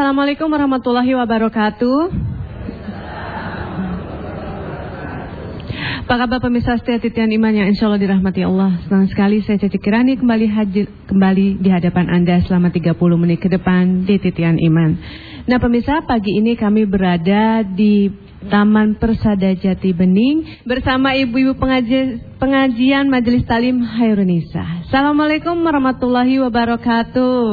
Assalamualaikum warahmatullahi wabarakatuh. Apa kabar pemirsa setia Titian Iman yang insya Allah dirahmati Allah. Senang sekali saya Ceci Kirani kembali di hadapan Anda selama 30 menit ke depan di Titian Iman. Nah pemirsa, pagi ini kami berada di Taman Persada Jati Bening bersama ibu-ibu pengajian Majelis Talim Hairunisa. Assalamualaikum warahmatullahi wabarakatuh.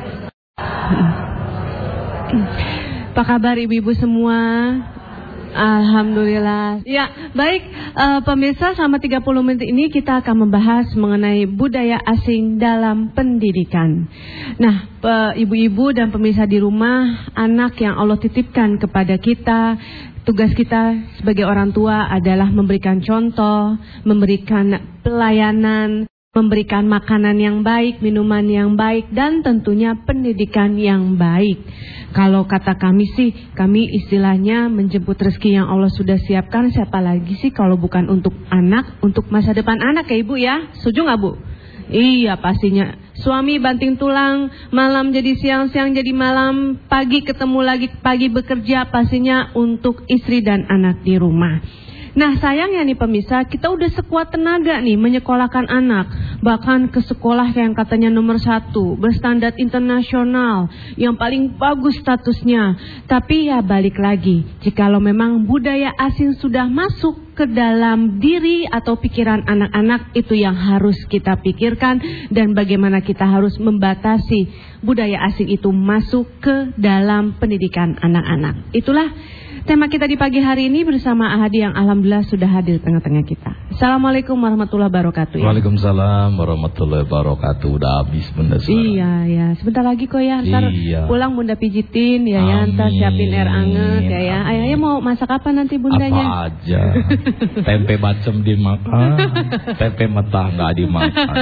Apa kabar ibu-ibu semua? Alhamdulillah. Ya, baik pemirsa, selama 30 menit ini kita akan membahas mengenai budaya asing dalam pendidikan. Nah, ibu-ibu dan pemirsa di rumah, anak yang Allah titipkan kepada kita, tugas kita sebagai orang tua adalah memberikan contoh, memberikan pelayanan, memberikan makanan yang baik, minuman yang baik, dan tentunya pendidikan yang baik. Kalau kata kami sih, kami istilahnya menjemput rezeki yang Allah sudah siapkan. Siapa lagi sih kalau bukan untuk anak, untuk masa depan anak ya ibu ya? Setuju gak bu? Iya pastinya. Suami banting tulang, malam jadi siang, siang jadi malam, pagi ketemu lagi, pagi bekerja, pastinya untuk istri dan anak di rumah. Nah sayangnya nih pemirsa, kita udah sekuat tenaga nih menyekolahkan anak. Bahkan ke sekolah yang katanya nomor 1, berstandar internasional, yang paling bagus statusnya. Tapi ya balik lagi, jikalau memang budaya asing sudah masuk ke dalam diri atau pikiran anak-anak, itu yang harus kita pikirkan. Dan bagaimana kita harus membatasi budaya asing itu masuk ke dalam pendidikan anak-anak. Itulah tema kita di pagi hari ini bersama Ahadi yang alhamdulillah sudah hadir tengah-tengah kita. Assalamualaikum warahmatullahi wabarakatuh. Ya. Waalaikumsalam warahmatullahi wabarakatuh. Udah habis bunda suara. Iya ya, sebentar lagi kok ya. Ntar pulang bunda pijitin ya ya. Ntar siapin air anget ya ya. Ayahnya mau masak apa nanti bundanya? Apa aja. Tempe bacem dimakan, tempe mentah nggak dimakan.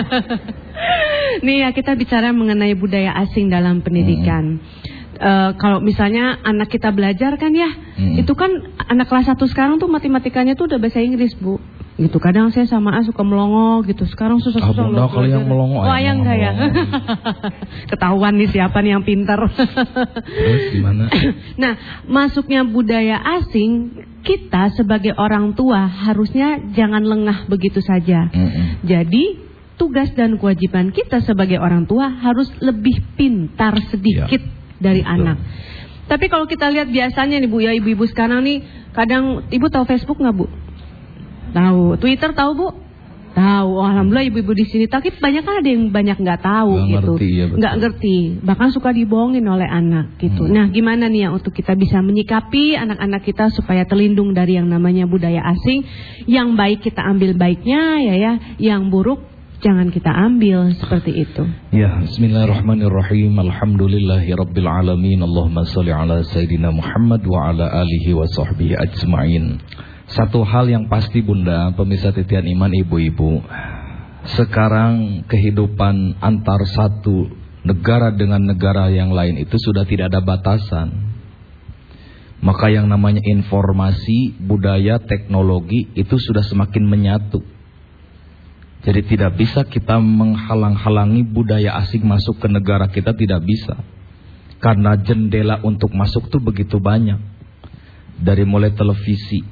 Nih ya, kita bicara mengenai budaya asing dalam pendidikan. Kalau misalnya anak kita belajar kan ya, itu kan anak kelas 1 sekarang tuh matematikanya tuh udah bahasa Inggris bu. Gitu kadang saya sama A suka melongo gitu. Sekarang susah-susah loh. Kalau yang melongo. Oh ayah enggak ya. Ketahuan nih siapa nih yang pintar. Terus gimana? Nah masuknya budaya asing, kita sebagai orang tua harusnya jangan lengah begitu saja. Jadi tugas dan kewajiban kita sebagai orang tua harus lebih pintar sedikit dari anak. Tapi kalau kita lihat biasanya nih bu ya, ibu-ibu sekarang nih, kadang ibu tahu Facebook nggak bu? Tahu. Twitter tahu bu? Tahu. Oh, alhamdulillah ibu-ibu di sini. Tapi banyak kan ada yang banyak nggak tahu gitu, nggak ngerti, bahkan suka dibohongin oleh anak gitu. Nah gimana nih ya untuk kita bisa menyikapi anak-anak kita supaya terlindung dari yang namanya budaya asing? Yang baik kita ambil baiknya ya, yang buruk jangan kita ambil, seperti itu. Ya, bismillahirrahmanirrahim. Alhamdulillahirabbil alamin. Allahumma shalli ala sayidina Muhammad wa ala alihi wa sahbihi ajmain. Satu hal yang pasti bunda, pemirsa Titian Iman, ibu-ibu, sekarang kehidupan antar satu negara dengan negara yang lain itu sudah tidak ada batasan. Maka yang namanya informasi, budaya, teknologi itu sudah semakin menyatu. Jadi tidak bisa kita menghalang-halangi budaya asing masuk ke negara kita, tidak bisa. Karena jendela untuk masuk tuh begitu banyak. Dari mulai televisi,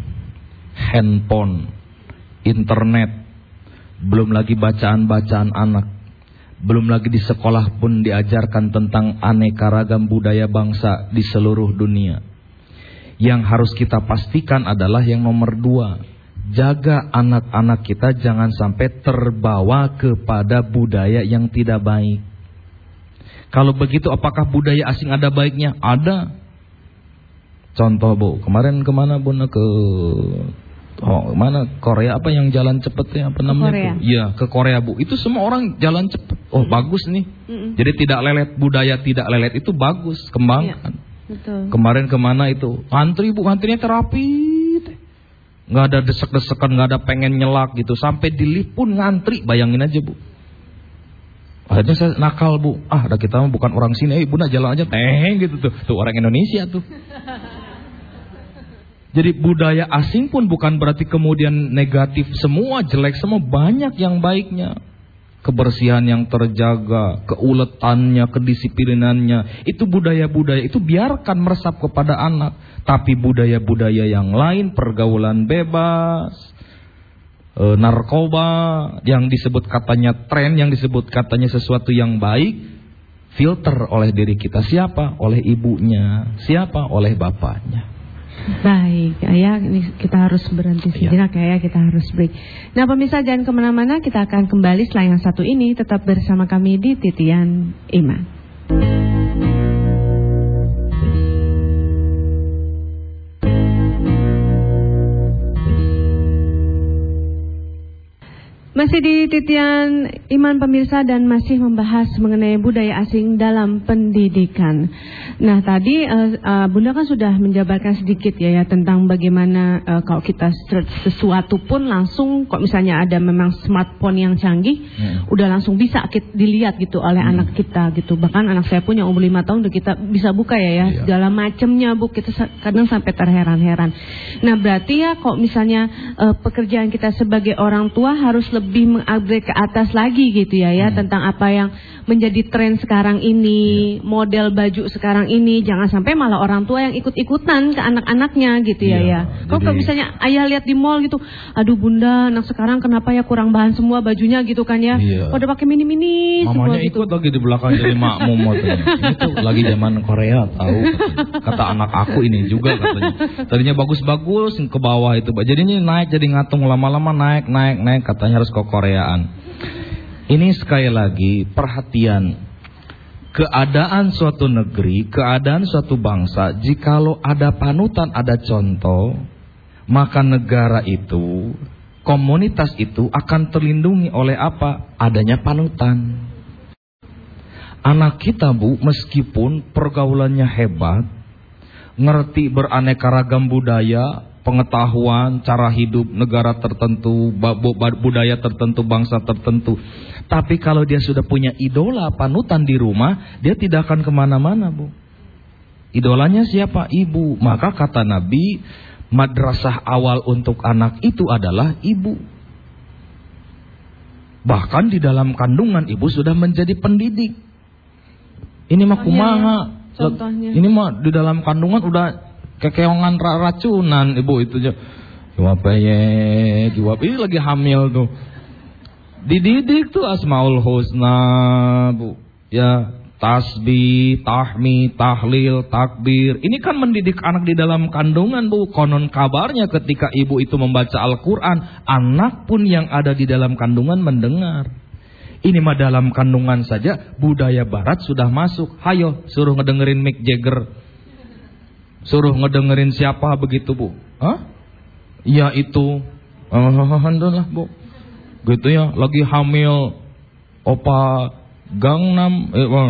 handphone, internet, belum lagi bacaan-bacaan anak. Belum lagi di sekolah pun diajarkan tentang aneka ragam budaya bangsa di seluruh dunia. Yang harus kita pastikan adalah yang nomor 2. Jaga anak-anak kita jangan sampai terbawa kepada budaya yang tidak baik. Kalau begitu apakah budaya asing ada baiknya? Ada. Contoh bu, kemarin kemana bunda mana Korea apa yang jalan cepet ya apa namanya? Iya ke Korea bu. Itu semua orang jalan cepet. Oh bagus nih. Jadi tidak lelet, budaya tidak lelet itu bagus, kembangkan. Betul. Kemarin kemana itu? Antri bu, antrinya terapi. Nggak ada desek-desekan, nggak ada pengen nyelak gitu. Sampai di lift pun ngantri, bayangin aja bu. Akhirnya saya nakal bu. Ada kita mah bukan orang sini, bunda jalan aja gitu tuh. Tuh orang Indonesia tuh. Jadi budaya asing pun bukan berarti kemudian negatif semua, jelek semua, banyak yang baiknya. kebersihan yang terjaga, keuletannya, kedisiplinannya. Itu budaya-budaya, itu biarkan meresap kepada anak. Tapi budaya-budaya yang lain, pergaulan bebas, narkoba, yang disebut katanya tren, yang disebut katanya sesuatu yang baik, filter oleh diri kita. Siapa? Oleh ibunya. Siapa? Oleh bapaknya. Baik, ya, ini kita harus berhenti sejenak ya, kita harus break. Nah pemirsa, jangan kemana-mana, kita akan kembali setelah yang satu ini. Tetap bersama kami di Titian Iman. Masih di Titian Iman pemirsa, dan masih membahas mengenai budaya asing dalam pendidikan. Nah tadi Bunda kan sudah menjabarkan sedikit ya tentang bagaimana kalau kita search sesuatu pun langsung, kok misalnya ada memang smartphone yang canggih, udah langsung bisa dilihat gitu oleh anak kita gitu. Bahkan anak saya pun yang umur 5 tahun udah kita bisa buka ya segala macamnya, Bu. Kita kadang sampai terheran-heran. Nah berarti ya kok misalnya pekerjaan kita sebagai orang tua harus lebih mengupgrade ke atas lagi gitu ya tentang apa yang menjadi tren sekarang ini, model baju sekarang ini. Jangan sampai malah orang tua yang ikut-ikutan ke anak-anaknya gitu ya. Kalau misalnya ayah lihat di mall gitu, aduh Bunda, anak sekarang kenapa ya kurang bahan semua bajunya gitu kan ya. Pada pakai mini-mini mamanya semua ikut gitu. lagi di belakang jadi makmum itu lagi zaman Korea tahu. Kata anak aku ini juga katanya. Tadinya bagus-bagus ke bawah itu. Jadinya naik jadi ngatung, lama-lama naik katanya harus ke Koreaan. Ini sekali lagi perhatian, keadaan suatu negeri, keadaan suatu bangsa, jikalau ada panutan, ada contoh, maka negara itu, komunitas itu akan terlindungi oleh apa? Adanya panutan. Anak kita, Bu, meskipun pergaulannya hebat, ngerti beraneka ragam budaya, pengetahuan, cara hidup negara tertentu, budaya tertentu, bangsa tertentu. Tapi kalau dia sudah punya idola, panutan di rumah, dia tidak akan kemana-mana, Bu. Idolanya siapa? Ibu. Maka kata Nabi, madrasah awal untuk anak itu adalah ibu. Bahkan di dalam kandungan ibu sudah menjadi pendidik. Ini mah kumaha. Contohnya. Ini mah di dalam kandungan udah kekeongan racunan ibu itu aja. Jawab ini lagi hamil tuh. Dididik tuh Asmaul Husna, Bu. Ya, tasbih, tahmid, tahlil, takbir. Ini kan mendidik anak di dalam kandungan, Bu. Konon kabarnya ketika ibu itu membaca Al-Qur'an, anak pun yang ada di dalam kandungan mendengar. Ini mah dalam kandungan saja budaya barat sudah masuk. Hayo, suruh ngedengerin Mick Jagger. Suruh ngedengerin siapa begitu, Bu? Hah? Ya itu. Alhamdulillah, Bu. Gitu ya, lagi hamil opa Gangnam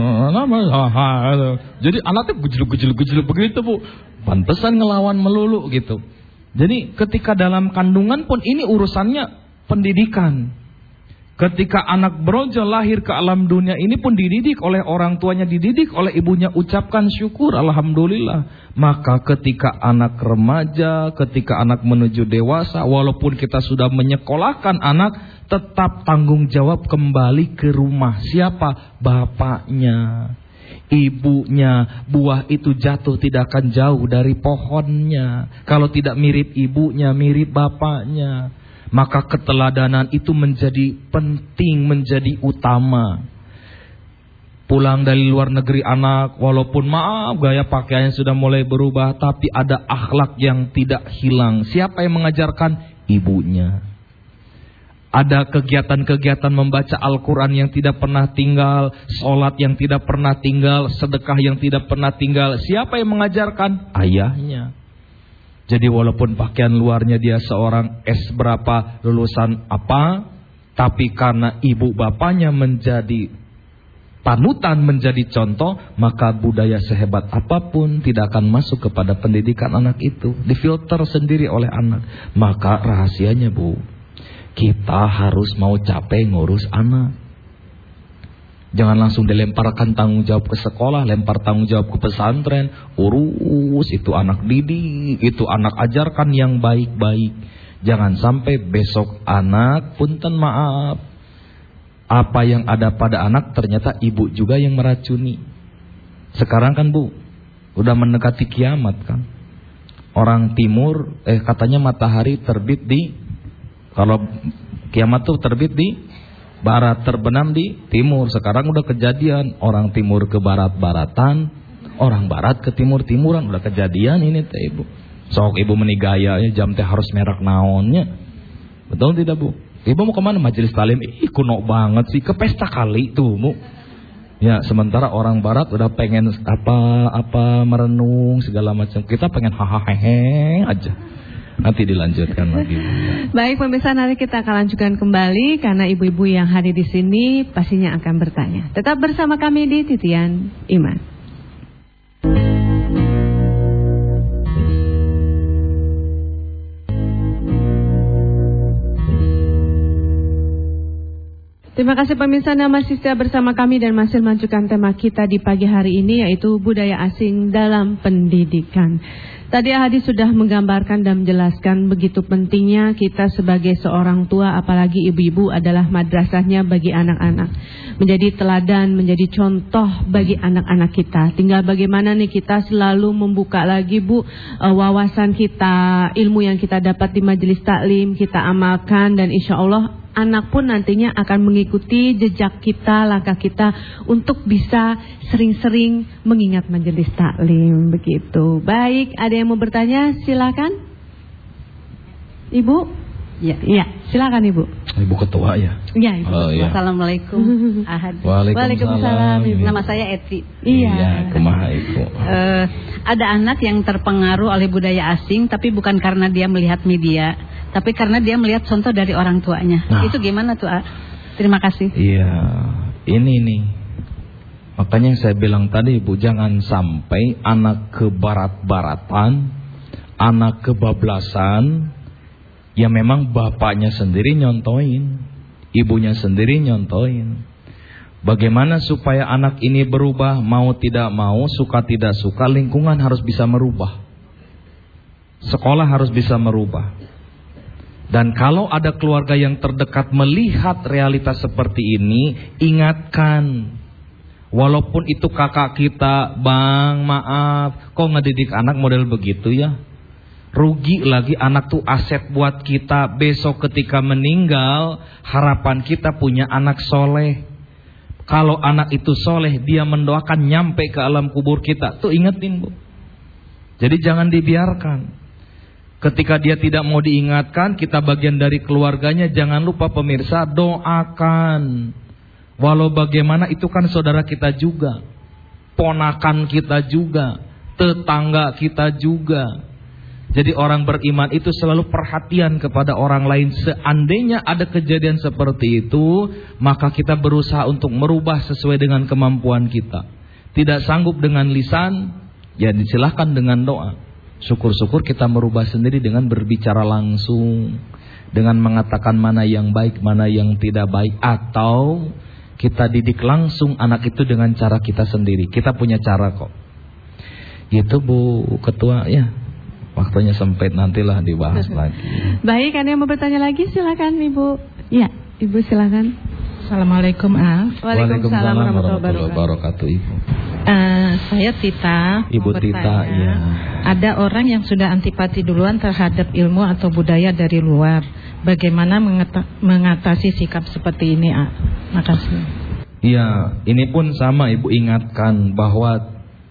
jadi anaknya gejluk begitu, Bu. Pantesan ngelawan melulu gitu. Jadi ketika dalam kandungan pun ini urusannya pendidikan. Ketika anak beronjol lahir ke alam dunia ini pun dididik oleh orang tuanya, dididik oleh ibunya, ucapkan syukur, alhamdulillah. Maka ketika anak remaja, ketika anak menuju dewasa, walaupun kita sudah menyekolahkan anak, tetap tanggung jawab kembali ke rumah. Siapa? Bapaknya, ibunya. Buah itu jatuh tidak akan jauh dari pohonnya. Kalau tidak mirip ibunya, mirip bapaknya. Maka keteladanan itu menjadi penting, menjadi utama. Pulang dari luar negeri anak, walaupun maaf gaya pakaiannya sudah mulai berubah, tapi ada akhlak yang tidak hilang. Siapa yang mengajarkan? Ibunya. Ada kegiatan-kegiatan membaca Al-Quran yang tidak pernah tinggal, sholat yang tidak pernah tinggal, sedekah yang tidak pernah tinggal. Siapa yang mengajarkan? Ayahnya. Jadi walaupun pakaian luarnya dia seorang S berapa, lulusan apa, tapi karena ibu bapaknya menjadi panutan, menjadi contoh, maka budaya sehebat apapun tidak akan masuk kepada pendidikan anak itu. Difilter sendiri oleh anak. Maka rahasianya, Bu, kita harus mau capek ngurus anak. Jangan langsung dilemparkan tanggung jawab ke sekolah, lempar tanggung jawab ke pesantren. Urus itu anak didik, itu anak ajarkan yang baik-baik. Jangan sampai besok anak, punten maaf, Apa yang ada pada anak ternyata ibu juga yang meracuni. Sekarang kan Bu, udah mendekati kiamat kan. Orang timur, katanya matahari terbit di, kalau kiamat tuh terbit di barat, terbenam di timur. Sekarang udah kejadian, orang timur ke barat-baratan, orang barat ke timur-timuran. Udah kejadian ini teh Ibu. Sok Ibu menigaya jam teh harus merek naonnya. Betul tidak Bu? Ibu mau kemana? Majelis talim. Kuno banget sih, ke pesta kali tuh Bu. Ya, sementara orang barat udah pengen apa merenung segala macam. Kita pengen hahaha aja. Nanti dilanjutkan lagi. Baik pemirsa, nanti kita akan lanjutkan kembali karena ibu-ibu yang hadir di sini pastinya akan bertanya. Tetap bersama kami di Titian Iman. Terima kasih pemirsa, masih setia bersama kami dan masih melanjutkan tema kita di pagi hari ini, yaitu budaya asing dalam pendidikan. Tadi Hadi sudah menggambarkan dan menjelaskan begitu pentingnya kita sebagai seorang tua, apalagi ibu-ibu adalah madrasahnya bagi anak-anak. Menjadi teladan, menjadi contoh bagi anak-anak kita. Tinggal bagaimana nih kita selalu membuka lagi Bu, wawasan kita, ilmu yang kita dapat di majelis taklim, kita amalkan dan insya Allah anak pun nantinya akan mengikuti jejak kita, langkah kita untuk bisa sering-sering mengingat majelis taklim begitu. Baik, ada yang mau bertanya? Silakan. Ibu? Ya, silakan Ibu. Ibu ketua ya. Iya, Ibu. Ya. Assalamualaikum. Ahad. Waalaikumsalam. Nama saya Eti. Iya, kumaha Ibu. Ada anak yang terpengaruh oleh budaya asing tapi bukan karena dia melihat media, tapi karena dia melihat contoh dari orang tuanya. Nah, itu gimana tuh, Terima kasih. Iya, ini nih. Makanya yang saya bilang tadi Ibu, jangan sampai anak ke barat-baratan, anak kebablasan. Ya memang bapaknya sendiri nyontoin, ibunya sendiri nyontoin. Bagaimana supaya anak ini berubah, mau tidak mau, suka tidak suka, lingkungan harus bisa merubah. Sekolah harus bisa merubah. Dan kalau ada keluarga yang terdekat melihat realitas seperti ini, ingatkan. Walaupun itu kakak kita, Bang, maaf, kok ngedidik anak model begitu ya? Rugi lagi, anak tuh aset buat kita. Besok ketika meninggal, harapan kita punya anak soleh. Kalau anak itu soleh, dia mendoakan nyampe ke alam kubur kita. Tuh ingetin Bu. Jadi jangan dibiarkan. Ketika dia tidak mau diingatkan, kita bagian dari keluarganya. Jangan lupa pemirsa, doakan. Walau bagaimana itu kan saudara kita juga, ponakan kita juga, tetangga kita juga. Jadi orang beriman itu selalu perhatian kepada orang lain. Seandainya ada kejadian seperti itu, maka kita berusaha untuk merubah sesuai dengan kemampuan kita. Tidak sanggup dengan lisan, ya disilahkan dengan doa. Syukur-syukur kita merubah sendiri dengan berbicara langsung, dengan mengatakan mana yang baik, mana yang tidak baik. Atau kita didik langsung anak itu dengan cara kita sendiri. Kita punya cara kok. Gitu Bu Ketua ya. Waktunya sempit, nantilah dibahas lagi. Baik, ada yang mau bertanya lagi? Silakan Ibu. Ya, Ibu silakan. Assalamualaikum Waalaikumsalam warahmatullahi wabarakatuh Ibu. Saya Tita. Ibu Tita ya. Ada orang yang sudah antipati duluan terhadap ilmu atau budaya dari luar. Bagaimana mengatasi sikap seperti ini, Makasih. Iya, ini pun sama Ibu ingatkan bahwa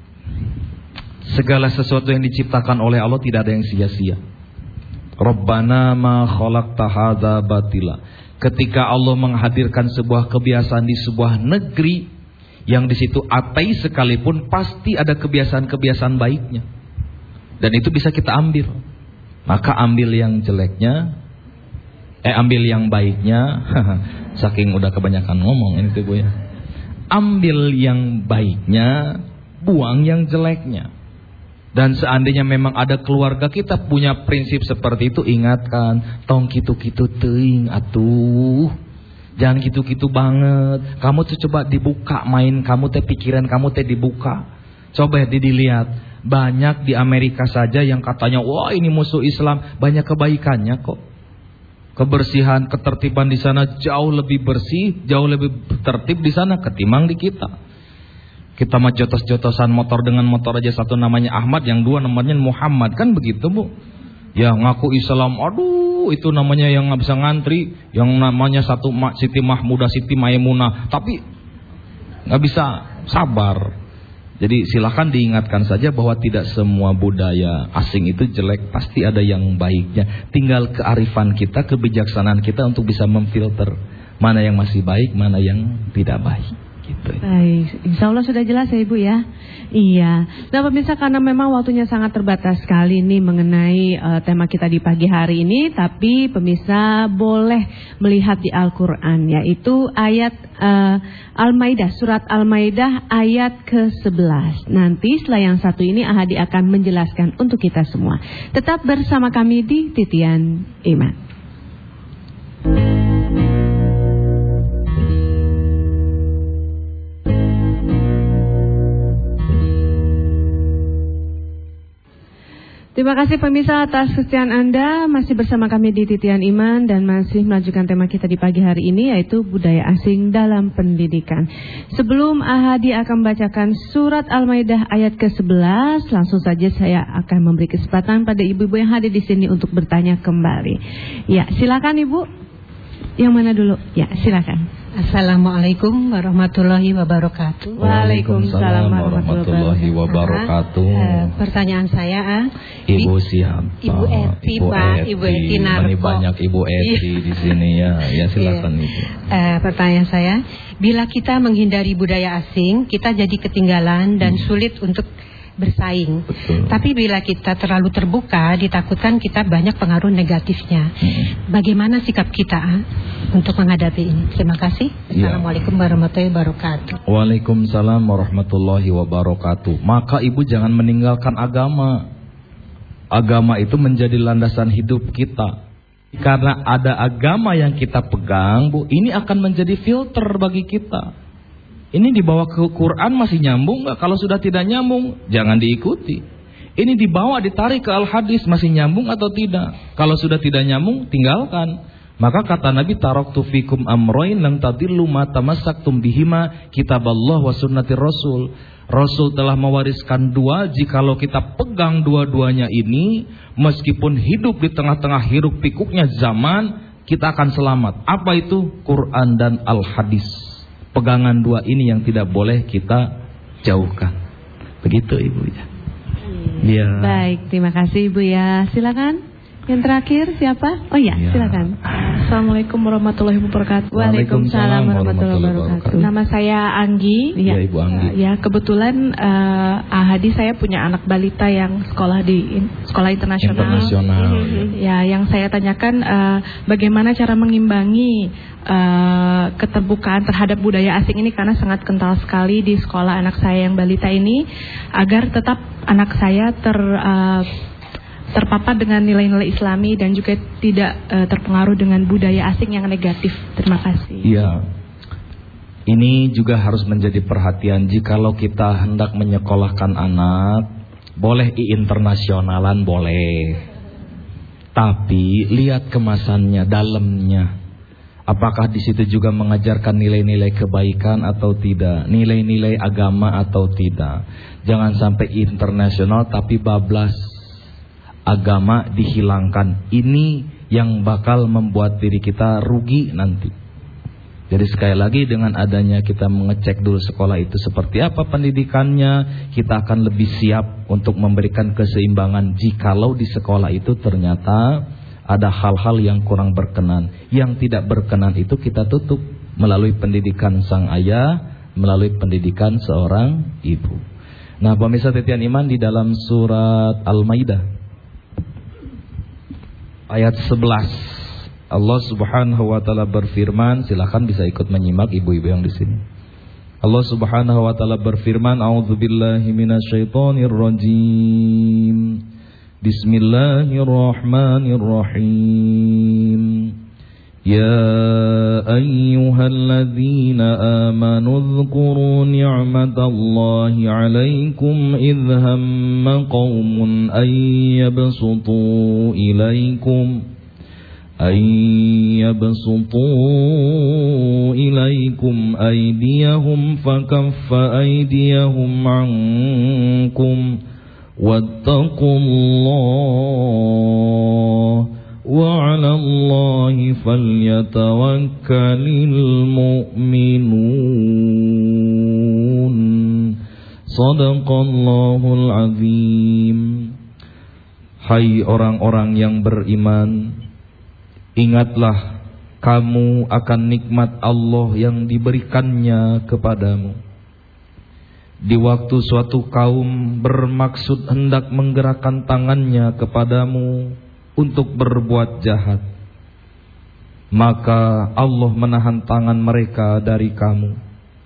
segala sesuatu yang diciptakan oleh Allah tidak ada yang sia-sia. Rabbana ma khalaqta hadza batila. Ketika Allah menghadirkan sebuah kebiasaan di sebuah negeri yang di situ ateis sekalipun, pasti ada kebiasaan-kebiasaan baiknya. Dan itu bisa kita ambil. Maka ambil yang jeleknya, ambil yang baiknya. Saking udah kebanyakan ngomong ini tuh Bu ya. Ambil yang baiknya, buang yang jeleknya. Dan seandainya memang ada keluarga kita punya prinsip seperti itu, ingatkan, tong gitu-gitu teuing atuh. Jangan gitu-gitu banget. Kamu tuh coba dibuka main kamu teh, pikiran kamu teh dibuka. Coba dilihat. Banyak di Amerika saja yang katanya, wah ini musuh Islam, banyak kebaikannya kok. Kebersihan, ketertiban di sana jauh lebih bersih, jauh lebih tertib di sana ketimbang di kita. Kita mah jotos-jotosan motor dengan motor aja, satu namanya Ahmad, yang dua namanya Muhammad, kan begitu Bu. Ya ngaku Islam, aduh itu namanya yang nggak bisa ngantri, yang namanya satu Siti Mahmudah, Siti Maimunah, tapi nggak bisa sabar. Jadi silakan diingatkan saja bahwa tidak semua budaya asing itu jelek, pasti ada yang baiknya. Tinggal kearifan kita, kebijaksanaan kita untuk bisa memfilter mana yang masih baik, mana yang tidak baik. Gitu. Baik, insya Allah sudah jelas ya Ibu ya. Iya. Nah pemirsa, karena memang waktunya sangat terbatas sekali nih mengenai tema kita di pagi hari ini, tapi pemirsa boleh melihat di Al-Quran, yaitu ayat Al-Maidah, surat Al-Maidah ayat ke-11. Nanti setelah yang satu ini Ahadi akan menjelaskan untuk kita semua. Tetap bersama kami di Titian Iman. Terima kasih pemirsa atas kesetiaan Anda, masih bersama kami di Titian Iman dan masih melanjutkan tema kita di pagi hari ini, yaitu budaya asing dalam pendidikan. Sebelum Ahadi akan membacakan surat Al-Maidah ayat ke-11, langsung saja saya akan memberi kesempatan pada ibu-ibu yang hadir di sini untuk bertanya kembali. Ya, silakan Ibu. Yang mana dulu? Ya, silakan. Assalamualaikum warahmatullahi wabarakatuh. Waalaikumsalam warahmatullahi wabarakatuh. Pertanyaan saya, Ibu siapa? Ibu Eti, Pak. Ibu Eti Narko. Banyak Ibu Eti di sini ya. Ya silakan Ibu. Pertanyaan saya, bila kita menghindari budaya asing, kita jadi ketinggalan dan sulit untuk bersaing. Betul. Tapi bila kita terlalu terbuka, ditakutkan kita banyak pengaruh negatifnya. Bagaimana sikap kita untuk menghadapi ini? Terima kasih. Assalamualaikum warahmatullahi wabarakatuh. Waalaikumsalam warahmatullahi wabarakatuh. Maka Ibu jangan meninggalkan agama. Agama itu menjadi landasan hidup kita. Karena ada agama yang kita pegang, Bu, ini akan menjadi filter bagi kita. Ini dibawa ke Quran masih nyambung nggak? Kalau sudah tidak nyambung, jangan diikuti. Ini dibawa ditarik ke Al-Hadis masih nyambung atau tidak? Kalau sudah tidak nyambung, tinggalkan. Maka kata Nabi, taraktu fikum amroin lan tadillu ma tamassaktum bihima kitaballah wa sunnatir rasul. Rasul telah mewariskan dua, jikalau kita pegang dua-duanya ini, meskipun hidup di tengah-tengah hiruk pikuknya zaman, kita akan selamat. Apa itu? Quran dan Al-Hadis. Pegangan dua ini yang tidak boleh kita jauhkan. Begitu Ibu ya. Ya. Baik, terima kasih Ibu ya. Silakan. Yang terakhir siapa? Oh ya, silakan. Assalamualaikum warahmatullahi wabarakatuh. Waalaikumsalam warahmatullahi wabarakatuh. Nama saya Anggi. Ya, Ibu Anggi. Ya, kebetulan Ahadi saya punya anak balita yang sekolah di sekolah internasional. Ya, yang saya tanyakan bagaimana cara mengimbangi keterbukaan terhadap budaya asing ini, karena sangat kental sekali di sekolah anak saya yang balita ini, agar tetap anak saya terpapar dengan nilai-nilai Islami dan juga tidak terpengaruh dengan budaya asing yang negatif. Terima kasih. Iya. Ini juga harus menjadi perhatian. Jikalau kita hendak menyekolahkan anak, boleh internasionalan boleh. Tapi lihat kemasannya, dalamnya. Apakah di situ juga mengajarkan nilai-nilai kebaikan atau tidak, nilai-nilai agama atau tidak. Jangan sampai internasional tapi bablas. Agama dihilangkan. Ini yang bakal membuat diri kita rugi nanti. Jadi sekali lagi, dengan adanya kita mengecek dulu sekolah itu seperti apa pendidikannya, kita akan lebih siap untuk memberikan keseimbangan. Jikalau di sekolah itu ternyata ada hal-hal yang kurang berkenan. Yang tidak berkenan itu kita tutup melalui pendidikan sang ayah, melalui pendidikan seorang ibu. Nah, pemirsa Titian Iman, di dalam surat Al-Maidah ayat 11, Allah Subhanahu wa taala berfirman, silakan bisa ikut menyimak ibu-ibu yang di sini. Allah Subhanahu wa taala berfirman, a'udzubillahi minasyaitonir rajim. Bismillahirrahmanirrahim. Ya ayyuhalladzina amanu dzkuru ni'matallahi 'alaikum idh hamma qaumun an yabsutu ilaikum أن يبسطوا إليكم أيديهم فكف أيديهم عنكم واتقوا الله وعلى الله فليتوكل المؤمنون. Shadaqallahul azim. Hai orang-orang yang beriman, ingatlah kamu akan nikmat Allah yang diberikannya kepadamu. Di waktu suatu kaum bermaksud hendak menggerakkan tangannya kepadamu untuk berbuat jahat, maka Allah menahan tangan mereka dari kamu.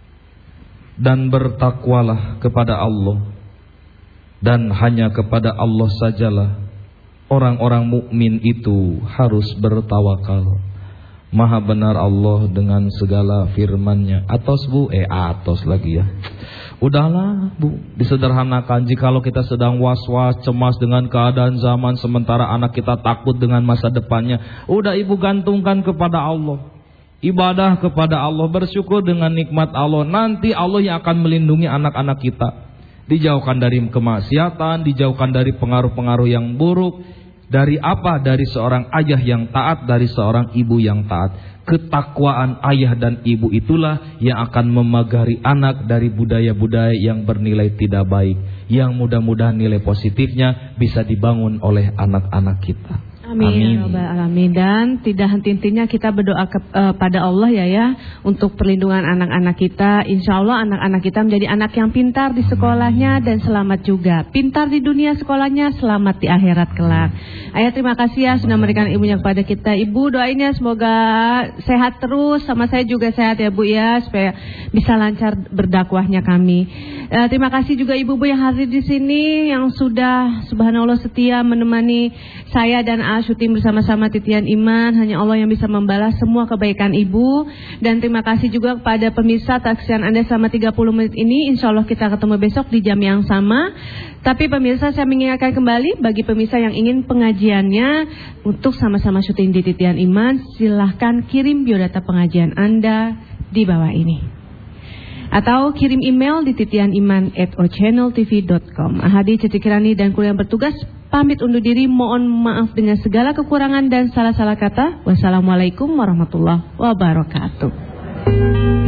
Dan bertakwalah kepada Allah, dan hanya kepada Allah sajalah orang-orang mukmin itu harus bertawakal. Maha benar Allah dengan segala firman-Nya. Atos Bu, atos lagi ya. Udahlah Bu, disederhanakan. Jikalau kita sedang was-was, cemas dengan keadaan zaman, sementara anak kita takut dengan masa depannya, udah Ibu gantungkan kepada Allah. Ibadah kepada Allah, bersyukur dengan nikmat Allah. Nanti Allah yang akan melindungi anak-anak kita. Dijauhkan dari kemaksiatan, dijauhkan dari pengaruh-pengaruh yang buruk. Dari apa? Dari seorang ayah yang taat, dari seorang ibu yang taat. Ketakwaan ayah dan ibu itulah yang akan memagari anak dari budaya-budaya yang bernilai tidak baik, yang mudah-mudahan nilai positifnya bisa dibangun oleh anak-anak kita. Amin. Amin. Dan tidak henti-hentinya kita berdoa kepada Allah ya untuk perlindungan anak-anak kita. Insya Allah anak-anak kita menjadi anak yang pintar di sekolahnya dan selamat juga. Pintar di dunia sekolahnya, selamat di akhirat kelak. Ayah terima kasih ya sudah memberikan ibunya kepada kita. Ibu doainnya semoga sehat terus, sama saya juga sehat ya Bu ya, supaya bisa lancar berdakwahnya kami. Terima kasih juga ibu-ibu yang hadir di sini, yang sudah subhanallah setia menemani saya dan Syuting bersama-sama Titian Iman. Hanya Allah yang bisa membalas semua kebaikan ibu. Dan terima kasih juga kepada pemirsa taksiran Anda selama 30 menit ini. Insya Allah kita ketemu besok di jam yang sama. Tapi pemirsa, saya mengingatkan kembali bagi pemirsa yang ingin pengajiannya untuk sama-sama syuting di Titian Iman, silahkan kirim biodata pengajian Anda di bawah ini, atau kirim email di titianiman@ochanneltv.com. Ahadi Cetikirani dan kru yang bertugas pamit undur diri, mohon maaf dengan segala kekurangan dan salah-salah kata. Wassalamualaikum warahmatullahi wabarakatuh.